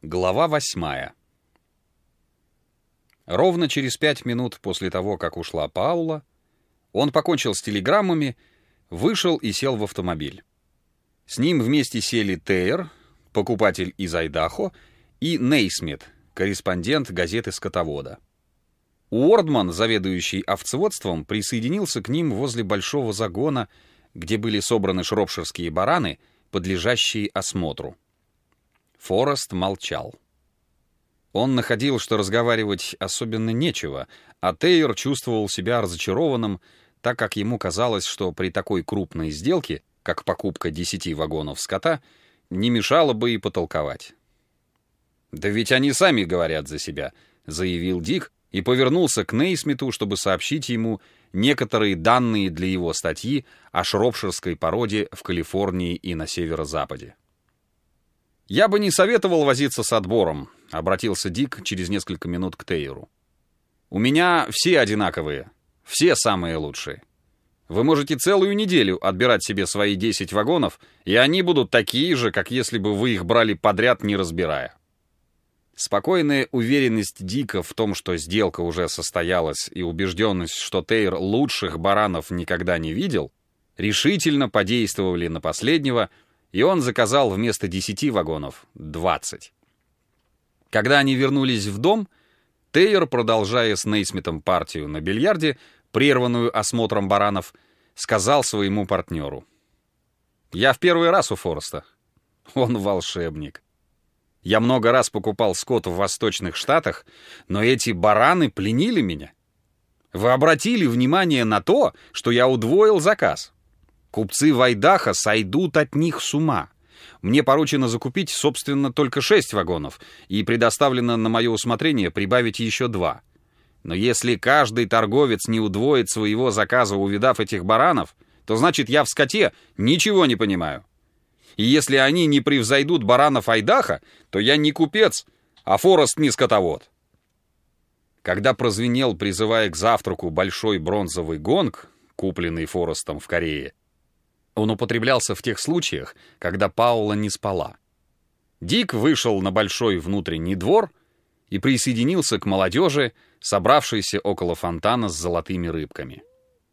Глава 8. Ровно через 5 минут после того, как ушла Паула, он покончил с телеграммами, вышел и сел в автомобиль. С ним вместе сели Тейер, покупатель из Айдахо, и Нейсмит, корреспондент газеты «Скотовода». Уордман, заведующий овцеводством, присоединился к ним возле большого загона, где были собраны шропширские бараны, подлежащие осмотру. Форест молчал. Он находил, что разговаривать особенно нечего, а Тейер чувствовал себя разочарованным, так как ему казалось, что при такой крупной сделке, как покупка 10 вагонов скота, не мешало бы и потолковать. «Да ведь они сами говорят за себя», — заявил Дик и повернулся к Нейсмиту, чтобы сообщить ему некоторые данные для его статьи о шропширской породе в Калифорнии и на северо-западе. «Я бы не советовал возиться с отбором», — обратился Дик через несколько минут к Тейеру. «У меня все одинаковые, все самые лучшие. Вы можете целую неделю отбирать себе свои 10 вагонов, и они будут такие же, как если бы вы их брали подряд, не разбирая». Спокойная уверенность Дика в том, что сделка уже состоялась, и убежденность, что Тейер лучших баранов никогда не видел, решительно подействовали на последнего, и он заказал вместо 10 вагонов 20. Когда они вернулись в дом, Тейер, продолжая с Нейсмитом партию на бильярде, прерванную осмотром баранов, сказал своему партнеру: «Я в первый раз у Фореста. Он волшебник. Я много раз покупал скот в Восточных Штатах, но эти бараны пленили меня. Вы обратили внимание на то, что я удвоил заказ? Купцы в Айдахо сойдут от них с ума. Мне поручено закупить, собственно, только 6 вагонов, и предоставлено на мое усмотрение прибавить еще 2. Но если каждый торговец не удвоит своего заказа, увидав этих баранов, то значит я в скоте ничего не понимаю. И если они не превзойдут баранов Айдахо, то я не купец, а Форест не скотовод». Когда прозвенел, призывая к завтраку, большой бронзовый гонг, купленный Форестом в Корее, он употреблялся в тех случаях, когда Паула не спала. Дик вышел на большой внутренний двор и присоединился к молодежи, собравшейся около фонтана с золотыми рыбками.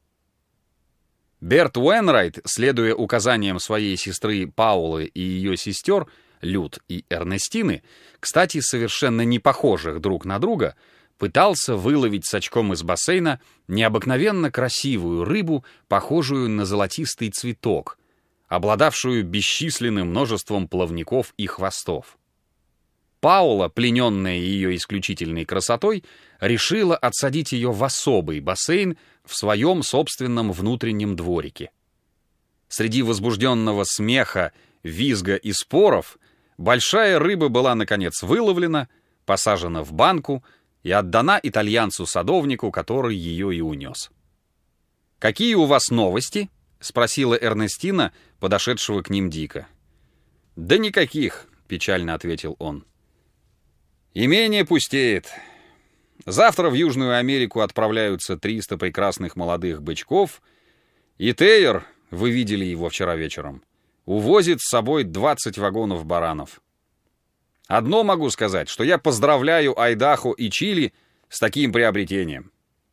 Берт Уэнрайт, следуя указаниям своей сестры Паулы и ее сестер, Люд и Эрнестины, кстати, совершенно не похожих друг на друга, пытался выловить с очком из бассейна необыкновенно красивую рыбу, похожую на золотистый цветок, обладавшую бесчисленным множеством плавников и хвостов. Паула, плененная ее исключительной красотой, решила отсадить ее в особый бассейн в своем собственном внутреннем дворике. Среди возбужденного смеха, визга и споров большая рыба была, наконец, выловлена, посажена в банку и отдана итальянцу-садовнику, который ее и унес. «Какие у вас новости?» — спросила Эрнестина, подошедшего к ним Дика. «Да никаких», — печально ответил он. «Имение пустеет. Завтра в Южную Америку отправляются 300 прекрасных молодых бычков, и Тейер, вы видели его вчера вечером, увозит с собой 20 вагонов баранов. Одно могу сказать, что я поздравляю Айдахо и Чили с таким приобретением».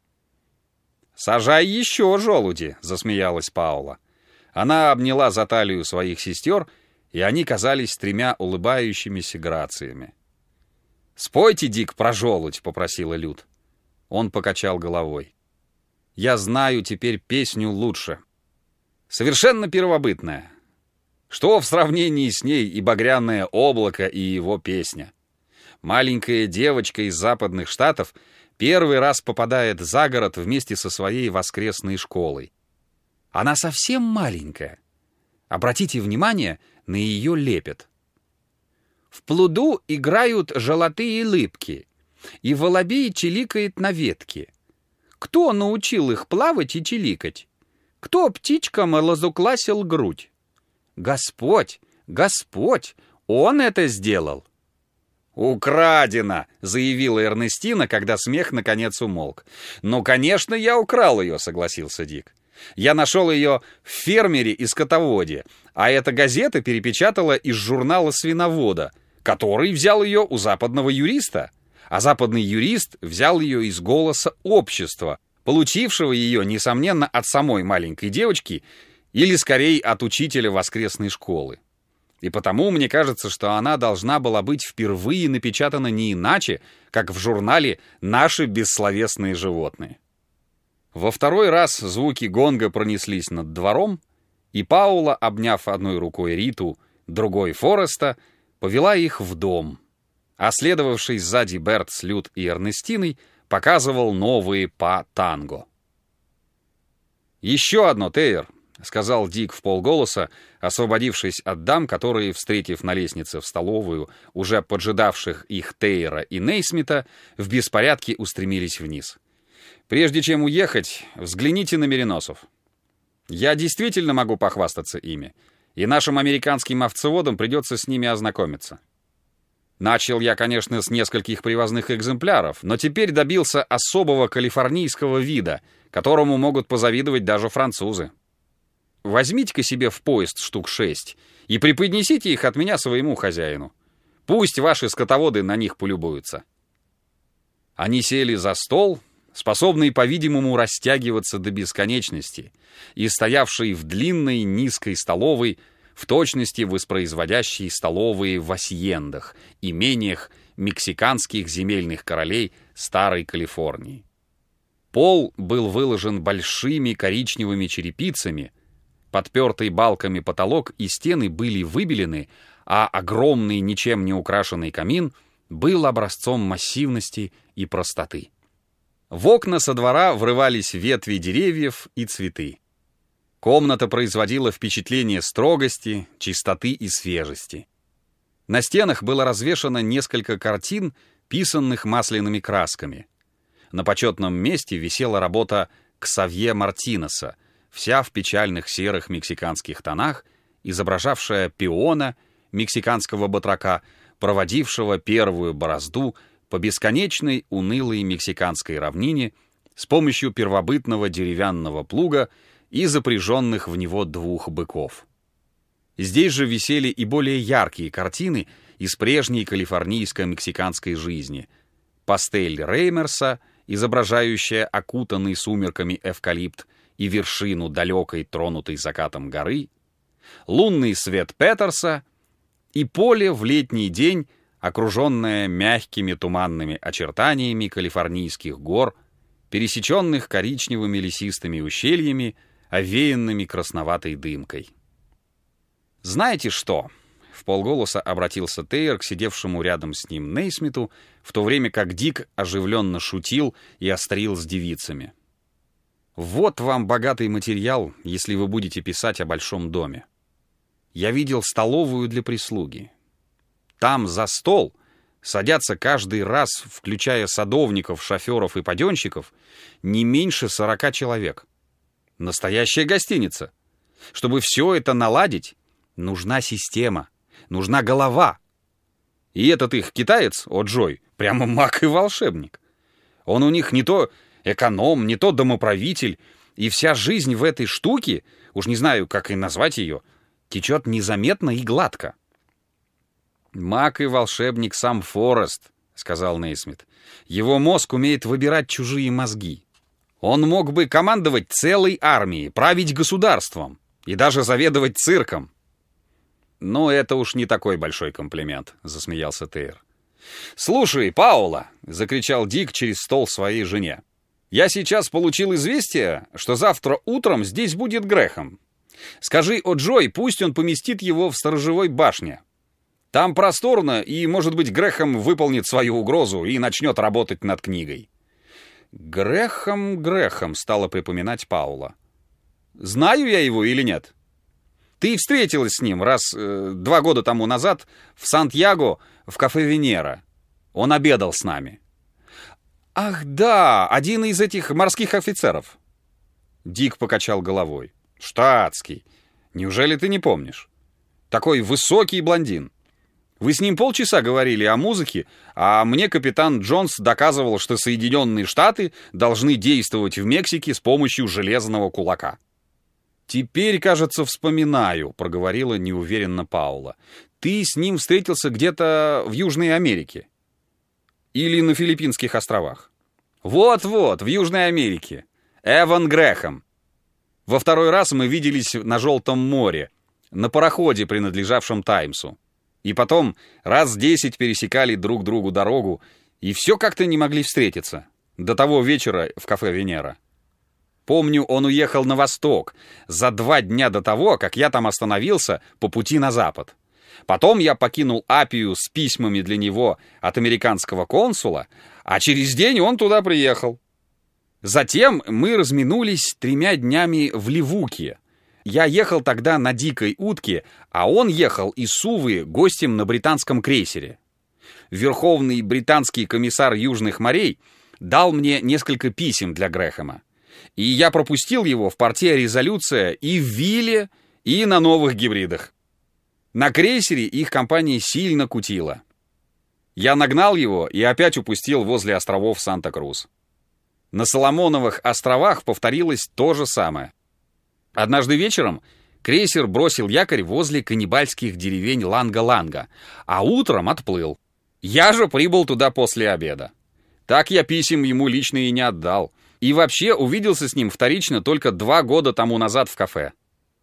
«Сажай еще желуди», — засмеялась Паула. Она обняла за талию своих сестер, и они казались 3 улыбающимися грациями. «Спойте, Дик, про желудь», — попросила Люд. Он покачал головой. «Я знаю теперь песню лучше. Совершенно первобытная. Что в сравнении с ней и багряное облако, и его песня? Маленькая девочка из западных штатов первый раз попадает за город вместе со своей воскресной школой. Она совсем маленькая. Обратите внимание на ее лепет. В пруду играют золотые рыбки, и воробей чиликает на ветке. Кто научил их плавать и чиликать? Кто птичкам разукрасил грудь? Господь, Господь, Он это сделал. «Украдено!» — заявила Эрнестина, когда смех наконец умолк. «Ну, конечно, я украл ее», — согласился Дик. «Я нашел ее в «Фермере» и «Скотоводе», а эта газета перепечатала из журнала «Свиновода», который взял ее у западного юриста, а западный юрист взял ее из голоса общества, получившего ее, несомненно, от самой маленькой девочки или, скорее, от учителя воскресной школы. И потому мне кажется, что она должна была быть впервые напечатана не иначе, как в журнале «Наши бессловесные животные». Во второй раз звуки гонга пронеслись над двором, и Паула, обняв одной рукой Риту, другой Фореста, повела их в дом, а следовавший сзади Берт с Люд и Эрнестиной показывал новые па-танго. «Еще одно, Тейер», — сказал Дик вполголоса, освободившись от дам, которые, встретив на лестнице в столовую уже поджидавших их Тейера и Нейсмита, в беспорядке устремились вниз. «Прежде чем уехать, взгляните на мериносов. Я действительно могу похвастаться ими, и нашим американским овцеводам придется с ними ознакомиться. Начал я, конечно, с нескольких привозных экземпляров, но теперь добился особого калифорнийского вида, которому могут позавидовать даже французы. Возьмите-ка себе в поезд штук 6 и преподнесите их от меня своему хозяину. Пусть ваши скотоводы на них полюбуются». Они сели за стол, способный, по-видимому, растягиваться до бесконечности, и стоявший в длинной низкой столовой, в точности воспроизводящей столовые в асьендах, имениях мексиканских земельных королей Старой Калифорнии. Пол был выложен большими коричневыми черепицами, подпертый балками потолок и стены были выбелены, а огромный ничем не украшенный камин был образцом массивности и простоты. В окна со двора врывались ветви деревьев и цветы. Комната производила впечатление строгости, чистоты и свежести. На стенах было развешано несколько картин, писанных масляными красками. На почетном месте висела работа Ксавье Мартинеса, вся в печальных серых мексиканских тонах, изображавшая пиона, мексиканского батрака, проводившего первую борозду по бесконечной унылой мексиканской равнине с помощью первобытного деревянного плуга и запряженных в него 2 быков. Здесь же висели и более яркие картины из прежней калифорнийско-мексиканской жизни. Пастель Реймерса, изображающая окутанный сумерками эвкалипт и вершину далекой, тронутой закатом горы, лунный свет Петерса и поле в летний день, окруженное мягкими туманными очертаниями калифорнийских гор, пересеченных коричневыми лесистыми ущельями, овеянными красноватой дымкой. «Знаете что?» — вполголоса обратился Тейер к сидевшему рядом с ним Нейсмиту, в то время как Дик оживленно шутил и острил с девицами. «Вот вам богатый материал, если вы будете писать о большом доме. Я видел столовую для прислуги. Там за стол садятся каждый раз, включая садовников, шоферов и паденщиков, не меньше 40 человек. Настоящая гостиница. Чтобы все это наладить, нужна система, нужна голова. И этот их китаец, О-Джой, прямо маг и волшебник. Он у них не то эконом, не то домоправитель, и вся жизнь в этой штуке, уж не знаю, как и назвать ее, течет незаметно и гладко». «Маг и волшебник сам Форест», — сказал Нейсмит. «Его мозг умеет выбирать чужие мозги. Он мог бы командовать целой армией, править государством и даже заведовать цирком». «Ну, это уж не такой большой комплимент», — засмеялся Тейер. «Слушай, Паула», — закричал Дик через стол своей жене, «я сейчас получил известие, что завтра утром здесь будет Грэхэм. Скажи О-Джой, пусть он поместит его в сторожевой башне. Там просторно, и, может быть, Грэхэм выполнит свою угрозу и начнет работать над книгой». «Грэхэм», — стала припоминать Паула. «Знаю я его или нет? Ты встретилась с ним 2 года тому назад в Сантьяго в кафе «Венера». Он обедал с нами». «Ах, да, один из этих морских офицеров». Дик покачал головой. «Штатский. Неужели ты не помнишь? Такой высокий блондин. Вы с ним полчаса говорили о музыке, а мне капитан Джонс доказывал, что Соединенные Штаты должны действовать в Мексике с помощью железного кулака». «Теперь, кажется, вспоминаю», — проговорила неуверенно Паула. Ты с ним встретился где-то в Южной Америке. Или на Филиппинских островах. Вот-вот, в Южной Америке. Эван Грэхэм. Во второй раз мы виделись на Желтом море, на пароходе, принадлежавшем Таймсу. И потом раз 10 пересекали друг другу дорогу, и все как-то не могли встретиться. До того вечера в кафе «Венера». Помню, он уехал на восток за 2 дня до того, как я там остановился по пути на запад. Потом я покинул Апию с письмами для него от американского консула, а через день он туда приехал. Затем мы разминулись 3 днями в Ливуке. Я ехал тогда на дикой утке, а он ехал из Сувы гостем на британском крейсере. Верховный британский комиссар Южных морей дал мне несколько писем для Грэхэма, и я пропустил его в порте «Резолюция» и в Вилле, и на новых гибридах. На крейсере их компания сильно кутила. Я нагнал его и опять упустил возле островов Санта-Крус. На Соломоновых островах повторилось то же самое. Однажды вечером крейсер бросил якорь возле каннибальских деревень Ланга-Ланга, а утром отплыл. Я же прибыл туда после обеда. Так я писем ему лично и не отдал. И вообще увиделся с ним вторично только 2 года тому назад в кафе.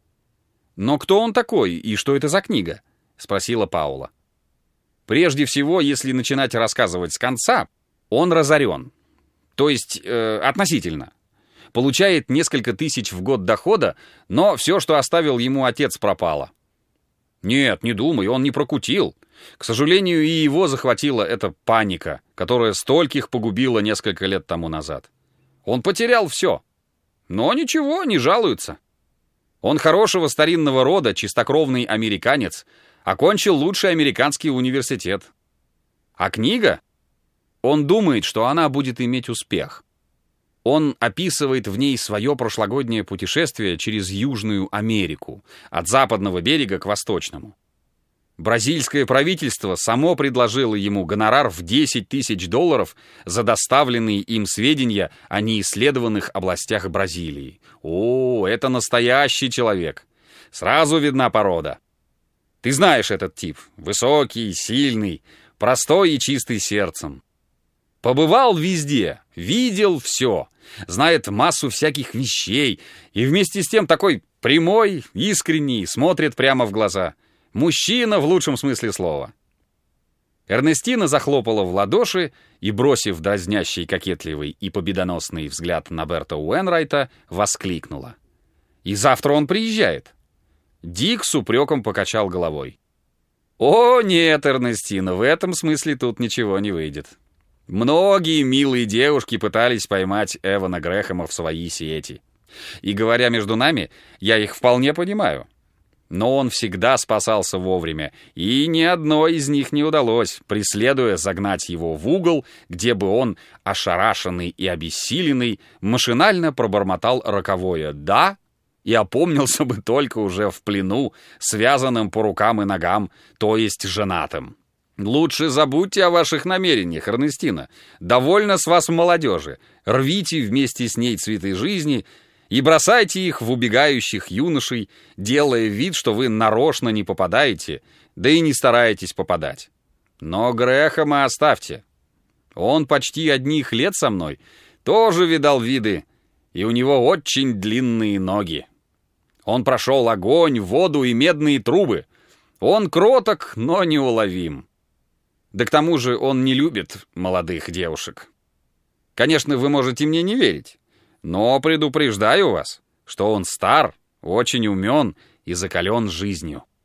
«Но кто он такой и что это за книга?» — спросила Паула. Прежде всего, если начинать рассказывать с конца, он разорен. То есть, относительно. Получает несколько тысяч в год дохода, но все, что оставил ему отец, пропало. Нет, не думай, он не прокутил. К сожалению, и его захватила эта паника, которая стольких погубила несколько лет тому назад. Он потерял все. Но ничего, не жалуется. Он хорошего старинного рода, чистокровный американец, окончил лучший американский университет. А книга? Он думает, что она будет иметь успех. Он описывает в ней свое прошлогоднее путешествие через Южную Америку, от западного берега к восточному. Бразильское правительство само предложило ему гонорар в $10 000 за доставленные им сведения о неисследованных областях Бразилии. О, это настоящий человек. Сразу видна порода. Ты знаешь этот тип. Высокий, сильный, простой и чистый сердцем. Побывал везде, видел все, знает массу всяких вещей и вместе с тем такой прямой, искренний, смотрит прямо в глаза. Мужчина в лучшем смысле слова. Эрнестина захлопала в ладоши и, бросив дразнящий, кокетливый и победоносный взгляд на Берта Уэнрайта, воскликнула. «И завтра он приезжает?» Дик с упреком покачал головой. «О, нет, Эрнестина, в этом смысле тут ничего не выйдет. Многие милые девушки пытались поймать Эвана Грэхэма в свои сети. И, говоря между нами, я их вполне понимаю. Но он всегда спасался вовремя, и ни одной из них не удалось, преследуя загнать его в угол, где бы он, ошарашенный и обессиленный, машинально пробормотал роковое «да» и опомнился бы только уже в плену, связанным по рукам и ногам, то есть женатым. Лучше забудьте о ваших намерениях, Эрнестина. Довольно с вас молодежи. Рвите вместе с ней цветы жизни и бросайте их в убегающих юношей, делая вид, что вы нарочно не попадаете, да и не стараетесь попадать. Но Грэхэма оставьте. Он почти одних лет со мной, тоже видал виды, и у него очень длинные ноги. Он прошел огонь, воду и медные трубы. Он кроток, но неуловим. Да к тому же он не любит молодых девушек. Конечно, вы можете мне не верить, но предупреждаю вас, что он стар, очень умен и закален жизнью.